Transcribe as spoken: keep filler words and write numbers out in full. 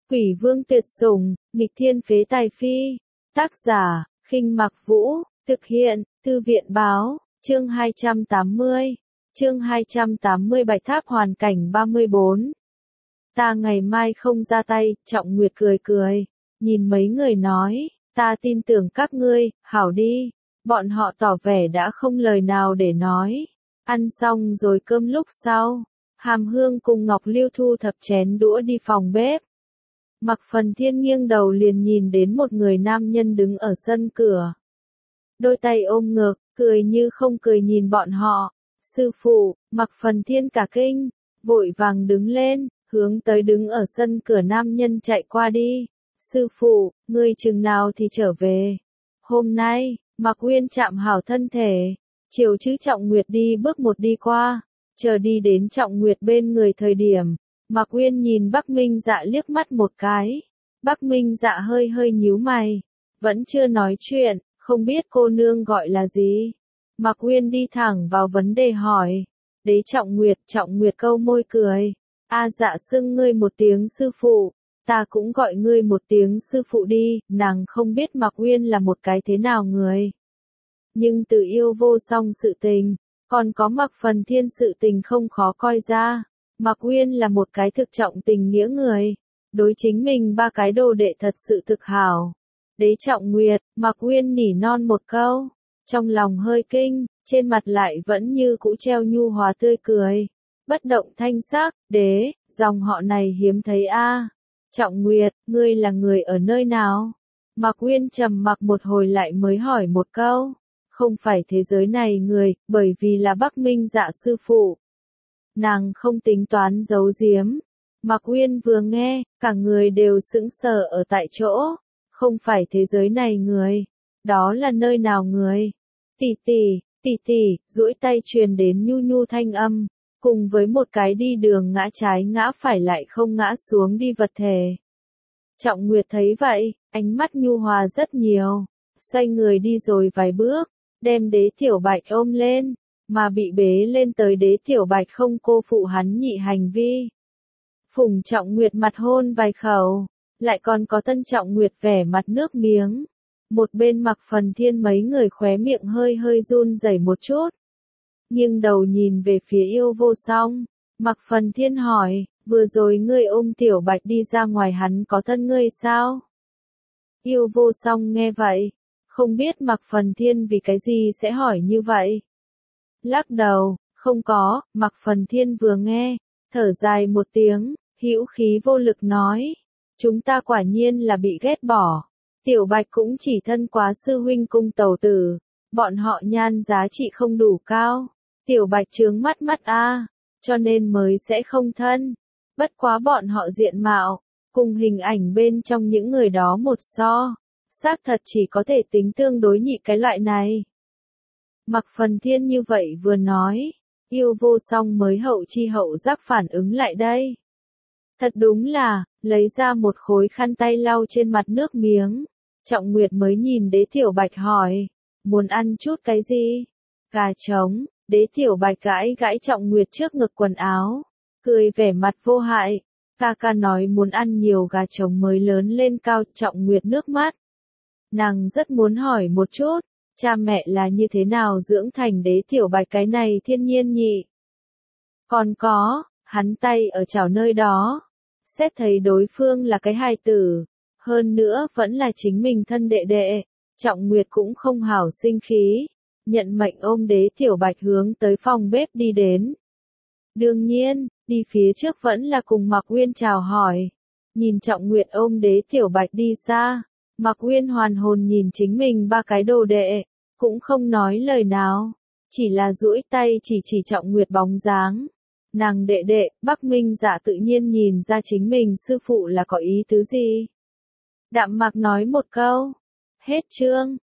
Quỷ vương tuyệt sủng, nghịch thiên phế tài phi. Tác giả, Khinh Mặc Vũ, thực hiện, Thư viện báo, chương hai trăm tám mươi. Chương hai trăm tám mươi Bạch Tháp hoàn cảnh ba mươi bốn. Ta ngày mai không ra tay, Trọng Nguyệt cười cười, nhìn mấy người nói, ta tin tưởng các ngươi, hảo đi. Bọn họ tỏ vẻ đã không lời nào để nói. Ăn xong rồi cơm lúc sau, Hàm Hương cùng Ngọc Lưu thu thập chén đũa đi phòng bếp. Mặc Phần Thiên nghiêng đầu liền nhìn đến một người nam nhân đứng ở sân cửa. Đôi tay ôm ngực, cười như không cười nhìn bọn họ. Sư phụ, Mặc Phần Thiên cả kinh, vội vàng đứng lên, hướng tới đứng ở sân cửa nam nhân chạy qua đi. Sư phụ, ngươi chừng nào thì trở về? Hôm nay, Mặc Uyên chạm hảo thân thể, chiều chứ Trọng Nguyệt đi bước một đi qua, chờ đi đến Trọng Nguyệt bên người thời điểm, Mặc Uyên nhìn Bắc Minh Dạ liếc mắt một cái. Bắc Minh Dạ hơi hơi nhíu mày, vẫn chưa nói chuyện, không biết cô nương gọi là gì. Mặc Uyên đi thẳng vào vấn đề hỏi. Đế Trọng Nguyệt, Trọng Nguyệt câu môi cười. A Dạ xưng ngươi một tiếng sư phụ, ta cũng gọi ngươi một tiếng sư phụ đi. Nàng không biết Mặc Uyên là một cái thế nào người. Nhưng từ yêu vô song sự tình, còn có Mặc Phần Thiên sự tình không khó coi ra. Mặc Uyên là một cái thực trọng tình nghĩa người, đối chính mình ba cái đồ đệ thật sự thực hảo. Đế Trọng Nguyệt, Mặc Uyên nỉ non một câu, trong lòng hơi kinh, trên mặt lại vẫn như cũ treo nhu hòa tươi cười. Bất động thanh sắc, đế, dòng họ này hiếm thấy a. Trọng Nguyệt, ngươi là người ở nơi nào? Mặc Uyên trầm mặc một hồi lại mới hỏi một câu. Không phải thế giới này người, bởi vì là Bắc Minh Dạ sư phụ. Nàng không tính toán giấu giếm. Mặc Uyên vừa nghe, cả người đều sững sờ ở tại chỗ. Không phải thế giới này người, đó là nơi nào người? Tỷ tỷ, tỷ tỷ, duỗi tay truyền đến nhu nhu thanh âm, cùng với một cái đi đường ngã trái ngã phải lại không ngã xuống đi vật thể. Trọng Nguyệt thấy vậy, ánh mắt nhu hòa rất nhiều, xoay người đi rồi vài bước, đem Đế Tiểu Bạch ôm lên, mà bị bế lên tới Đế Tiểu Bạch không cô phụ hắn nhị hành vi. Phùng Trọng Nguyệt mặt hôn vài khẩu, lại còn có Tân Trọng Nguyệt vẻ mặt nước miếng. Một bên Mặc Phần Thiên mấy người khóe miệng hơi hơi run rẩy một chút. Nhưng đầu nhìn về phía yêu vô song, Mặc Phần Thiên hỏi, vừa rồi ngươi ôm Tiểu Bạch đi ra ngoài hắn có thân ngươi sao? Yêu vô song nghe vậy, không biết Mặc Phần Thiên vì cái gì sẽ hỏi như vậy. Lắc đầu, không có. Mặc Phần Thiên vừa nghe, thở dài một tiếng, hữu khí vô lực nói, chúng ta quả nhiên là bị ghét bỏ. Tiểu Bạch cũng chỉ thân quá sư huynh cung tẩu tử, bọn họ nhan giá trị không đủ cao. Tiểu Bạch chướng mắt mắt a, cho nên mới sẽ không thân. Bất quá bọn họ diện mạo, cùng hình ảnh bên trong những người đó một so, xác thật chỉ có thể tính tương đối nhị cái loại này. Mặc Phần Thiên như vậy vừa nói, yêu vô song mới hậu chi hậu giác phản ứng lại đây. Thật đúng là, lấy ra một khối khăn tay lau trên mặt nước miếng. Trọng Nguyệt mới nhìn Đế Tiểu Bạch hỏi, muốn ăn chút cái gì? Gà trống. Đế Tiểu Bạch gãi gãi Trọng Nguyệt trước ngực quần áo, cười vẻ mặt vô hại. Ca ca nói muốn ăn nhiều gà trống mới lớn lên cao. Trọng Nguyệt nước mắt. Nàng rất muốn hỏi một chút, cha mẹ là như thế nào dưỡng thành Đế Tiểu Bạch cái này thiên nhiên nhị. Còn có, hắn tay ở chảo nơi đó, xét thấy đối phương là cái hài tử, hơn nữa vẫn là chính mình thân đệ đệ, Trọng Nguyệt cũng không hảo sinh khí, nhận mệnh ôm Đế Tiểu Bạch hướng tới phòng bếp đi đến. Đương nhiên, đi phía trước vẫn là cùng Mặc Uyên chào hỏi. Nhìn Trọng Nguyệt ôm Đế Tiểu Bạch đi xa, Mặc Uyên hoàn hồn nhìn chính mình ba cái đồ đệ, cũng không nói lời nào, chỉ là duỗi tay chỉ chỉ Trọng Nguyệt bóng dáng. Nàng đệ đệ, Bắc Minh Dạ tự nhiên nhìn ra chính mình sư phụ là có ý tứ gì. Đạm Mạc nói một câu. Hết chương.